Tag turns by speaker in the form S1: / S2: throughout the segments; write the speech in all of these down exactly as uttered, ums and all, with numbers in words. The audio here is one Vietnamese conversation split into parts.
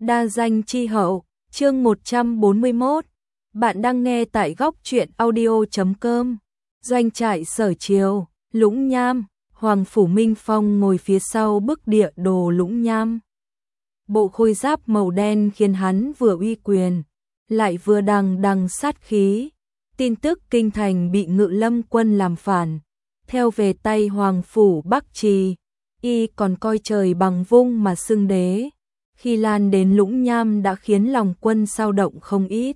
S1: Đa danh chi hậu, chương một trăm bốn mươi mốt. Bạn đang nghe tại góc truyện audio chấm com. Doanh trại Sở Triều, Lũng Nham, Hoàng Phủ Minh Phong ngồi phía sau bức địa đồ Lũng Nham. Bộ khôi giáp màu đen khiến hắn vừa uy quyền, lại vừa đằng đằng sát khí. Tin tức kinh thành bị Ngự Lâm quân làm phản, theo về tay Hoàng Phủ Bắc Trì, y còn coi trời bằng vung mà xưng đế. Khi lan đến Lũng Nham đã khiến lòng quân sao động không ít.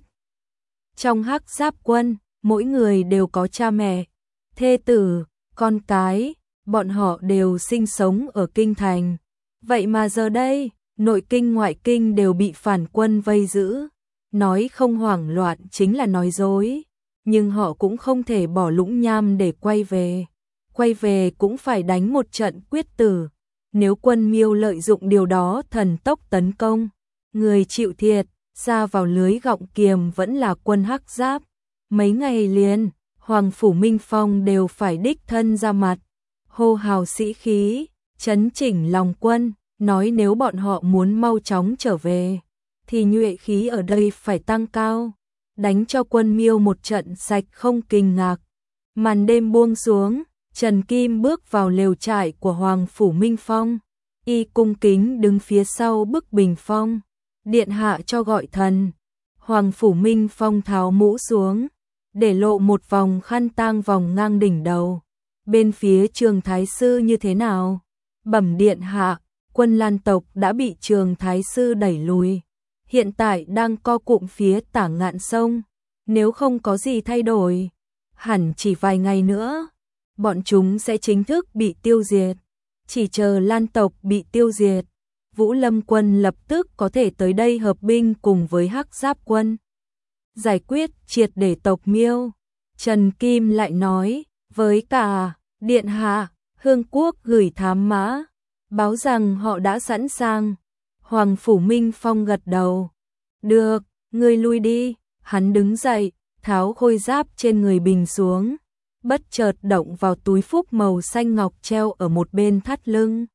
S1: Trong Hắc Giáp quân, mỗi người đều có cha mẹ, thê tử, con cái, bọn họ đều sinh sống ở kinh thành. Vậy mà giờ đây, nội kinh ngoại kinh đều bị phản quân vây giữ. Nói không hoảng loạn chính là nói dối, nhưng họ cũng không thể bỏ Lũng Nham để quay về. Quay về cũng phải đánh một trận quyết tử. Nếu quân Miêu lợi dụng điều đó thần tốc tấn công, người chịu thiệt, ra vào lưới gọng kiềm vẫn là quân Hắc Giáp. Mấy ngày liền, Hoàng Phủ Minh Phong đều phải đích thân ra mặt, hô hào sĩ khí, chấn chỉnh lòng quân, nói nếu bọn họ muốn mau chóng trở về, thì nhuệ khí ở đây phải tăng cao, đánh cho quân Miêu một trận sạch không kinh ngạc. Màn đêm buông xuống, Trần Kim bước vào lều trại của Hoàng Phủ Minh Phong, y cung kính đứng phía sau bức bình phong, điện hạ cho gọi thần. Hoàng Phủ Minh Phong tháo mũ xuống, để lộ một vòng khăn tang vòng ngang đỉnh đầu. Bên phía Trường Thái Sư như thế nào? Bẩm điện hạ, quân Lan tộc đã bị Trường Thái Sư đẩy lùi, hiện tại đang co cụm phía Tả Ngạn Sông. Nếu không có gì thay đổi, hẳn chỉ vài ngày nữa, bọn chúng sẽ chính thức bị tiêu diệt. Chỉ chờ Lan tộc bị tiêu diệt, Vũ Lâm quân lập tức có thể tới đây hợp binh cùng với Hắc Giáp quân, giải quyết triệt để tộc Miêu. Trần Kim lại nói, với cả điện hạ, Hương Quốc gửi thám mã, báo rằng họ đã sẵn sàng. Hoàng Phủ Minh Phong gật đầu. Được, ngươi lui đi. Hắn đứng dậy, tháo khôi giáp trên người bình xuống, bất chợt động vào túi phúc màu xanh ngọc treo ở một bên thắt lưng.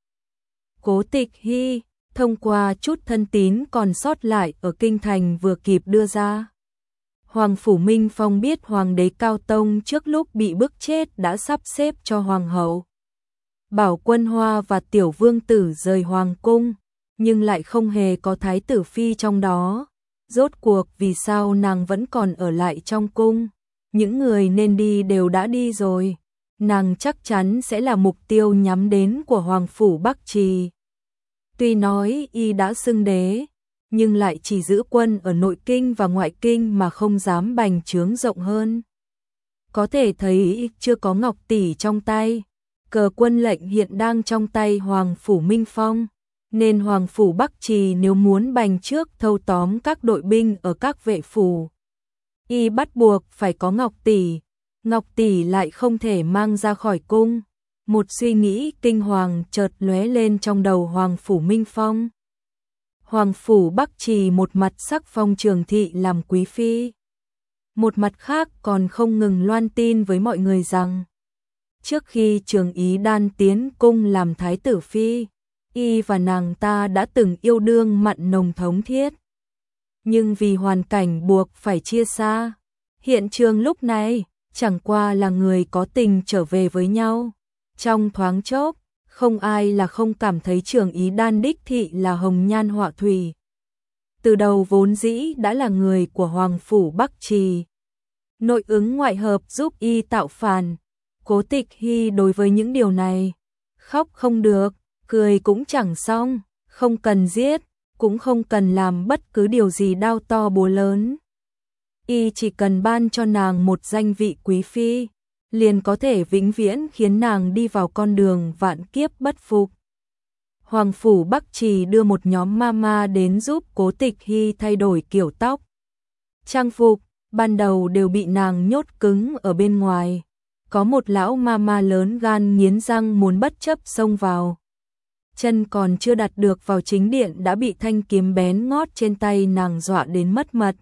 S1: Cố Tịch Hy, thông qua chút thân tín còn sót lại ở kinh thành vừa kịp đưa ra. Hoàng Phủ Minh Phong biết Hoàng đế Cao Tông trước lúc bị bức chết đã sắp xếp cho Hoàng hậu Bảo Quân Hoa và Tiểu Vương Tử rời Hoàng cung, nhưng lại không hề có Thái tử Phi trong đó. Rốt cuộc vì sao nàng vẫn còn ở lại trong cung? Những người nên đi đều đã đi rồi, nàng chắc chắn sẽ là mục tiêu nhắm đến của Hoàng Phủ Bắc Trì. Tuy nói y đã xưng đế, nhưng lại chỉ giữ quân ở nội kinh và ngoại kinh mà không dám bành trướng rộng hơn. Có thể thấy chưa có ngọc tỷ trong tay, cờ quân lệnh hiện đang trong tay Hoàng Phủ Minh Phong, nên Hoàng Phủ Bắc Trì nếu muốn bành trước thâu tóm các đội binh ở các vệ phủ, y bắt buộc phải có ngọc tỷ. Ngọc tỷ lại không thể mang ra khỏi cung. Một suy nghĩ kinh hoàng chợt lóe lên trong đầu Hoàng Phủ Minh Phong. Hoàng Phủ Bắc Trì một mặt sắc phong Trường Thị làm quý phi, một mặt khác còn không ngừng loan tin với mọi người rằng trước khi Trường Ý Đan tiến cung làm thái tử phi, y và nàng ta đã từng yêu đương mặn nồng thống thiết. Nhưng vì hoàn cảnh buộc phải chia xa, hiện trường lúc này chẳng qua là người có tình trở về với nhau. Trong thoáng chốc, không ai là không cảm thấy Trường Ý Đan đích thị là hồng nhan họa thủy. Từ đầu vốn dĩ đã là người của Hoàng Phủ Bắc Trì, nội ứng ngoại hợp giúp y tạo phản. Cố Tịch Hy đối với những điều này, khóc không được, cười cũng chẳng xong, không cần giết, cũng không cần làm bất cứ điều gì đao to búa lớn. Y chỉ cần ban cho nàng một danh vị quý phi, liền có thể vĩnh viễn khiến nàng đi vào con đường vạn kiếp bất phục. Hoàng Phủ Bắc Trì đưa một nhóm mama đến giúp Cố Tịch Hy thay đổi kiểu tóc, trang phục, ban đầu đều bị nàng nhốt cứng ở bên ngoài. Có một lão mama lớn gan nghiến răng muốn bất chấp xông vào. Chân còn chưa đặt được vào chính điện đã bị thanh kiếm bén ngót trên tay nàng dọa đến mất mật.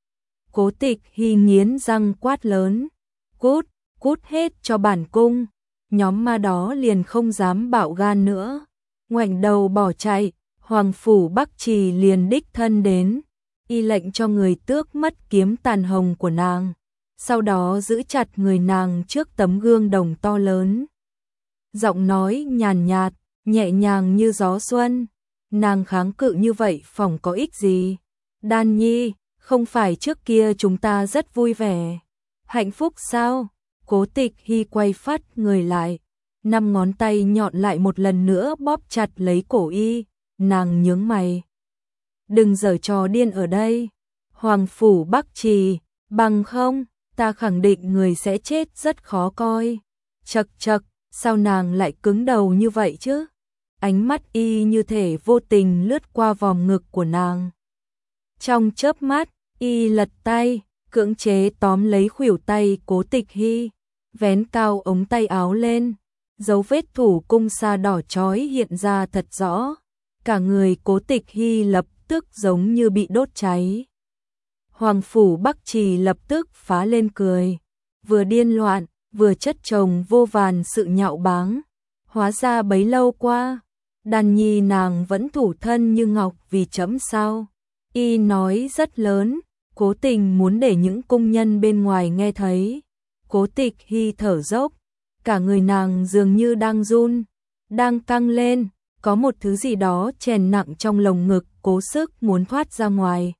S1: Cố Tịch Hy nghiến răng quát lớn, cút, cút hết cho bản cung. Nhóm ma đó liền không dám bạo gan nữa, ngoảnh đầu bỏ chạy. Hoàng phủ Bắc Trì liền đích thân đến, y lệnh cho người tước mất kiếm tàn hồng của nàng, sau đó giữ chặt người nàng trước tấm gương đồng to lớn. Giọng nói nhàn nhạt, nhẹ nhàng như gió xuân, nàng kháng cự như vậy phỏng có ích gì? Đan Nhi, không phải trước kia chúng ta rất vui vẻ, hạnh phúc sao? Cố Tịch Hy quay phát người lại, năm ngón tay nhọn lại một lần nữa bóp chặt lấy cổ y, nàng nhướng mày. Đừng giở trò điên ở đây, Hoàng phủ Bắc Trì, bằng không, ta khẳng định người sẽ chết rất khó coi. Chậc chậc, sao nàng lại cứng đầu như vậy chứ? Ánh mắt y như thể vô tình lướt qua vòng ngực của nàng. Trong chớp mắt, y lật tay, cưỡng chế tóm lấy khuỷu tay Cố Tịch Hy, vén cao ống tay áo lên, dấu vết thủ cung sa đỏ chói hiện ra thật rõ. Cả người Cố Tịch Hy lập tức giống như bị đốt cháy. Hoàng phủ Bắc Trì lập tức phá lên cười, vừa điên loạn, vừa chất chồng vô vàn sự nhạo báng. Hóa ra bấy lâu qua, Đan Nhi nàng vẫn thủ thân như ngọc vì trẫm sao? Y nói rất lớn, cố tình muốn để những cung nhân bên ngoài nghe thấy. Cố Tịch Hy thở dốc, cả người nàng dường như đang run, đang căng lên, có một thứ gì đó chèn nặng trong lồng ngực, cố sức muốn thoát ra ngoài.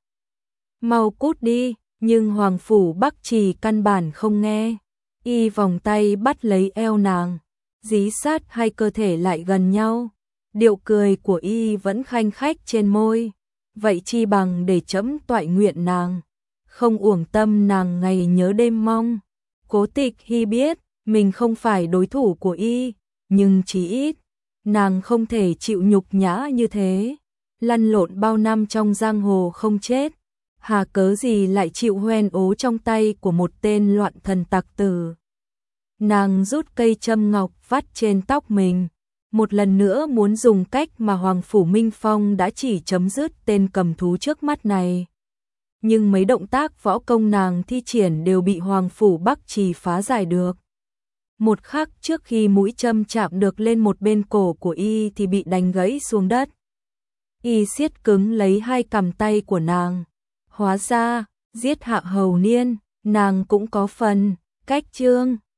S1: Mau cút đi, nhưng Hoàng phủ Bắc Trì căn bản không nghe. Y vòng tay bắt lấy eo nàng, dí sát hai cơ thể lại gần nhau. Điệu cười của y vẫn khanh khách trên môi. Vậy chi bằng để trẫm toại nguyện nàng, không uổng tâm nàng ngày nhớ đêm mong. Cố Tịch Hy biết mình không phải đối thủ của y, nhưng chí ít nàng không thể chịu nhục nhã như thế. Lăn lộn bao năm trong giang hồ không chết, hà cớ gì lại chịu hoen ố trong tay của một tên loạn thần tặc tử. Nàng rút cây châm ngọc vắt trên tóc mình, một lần nữa muốn dùng cách mà Hoàng phủ Minh Phong đã chỉ chấm dứt tên cầm thú trước mắt này. Nhưng mấy động tác võ công nàng thi triển đều bị Hoàng phủ Bắc Trì phá giải được. Một khắc trước khi mũi châm chạm được lên một bên cổ của y thì bị đánh gãy xuống đất. Y siết cứng lấy hai cằm tay của nàng. Hóa ra, giết Hạ Hầu Niên, nàng cũng có phần. Cách chương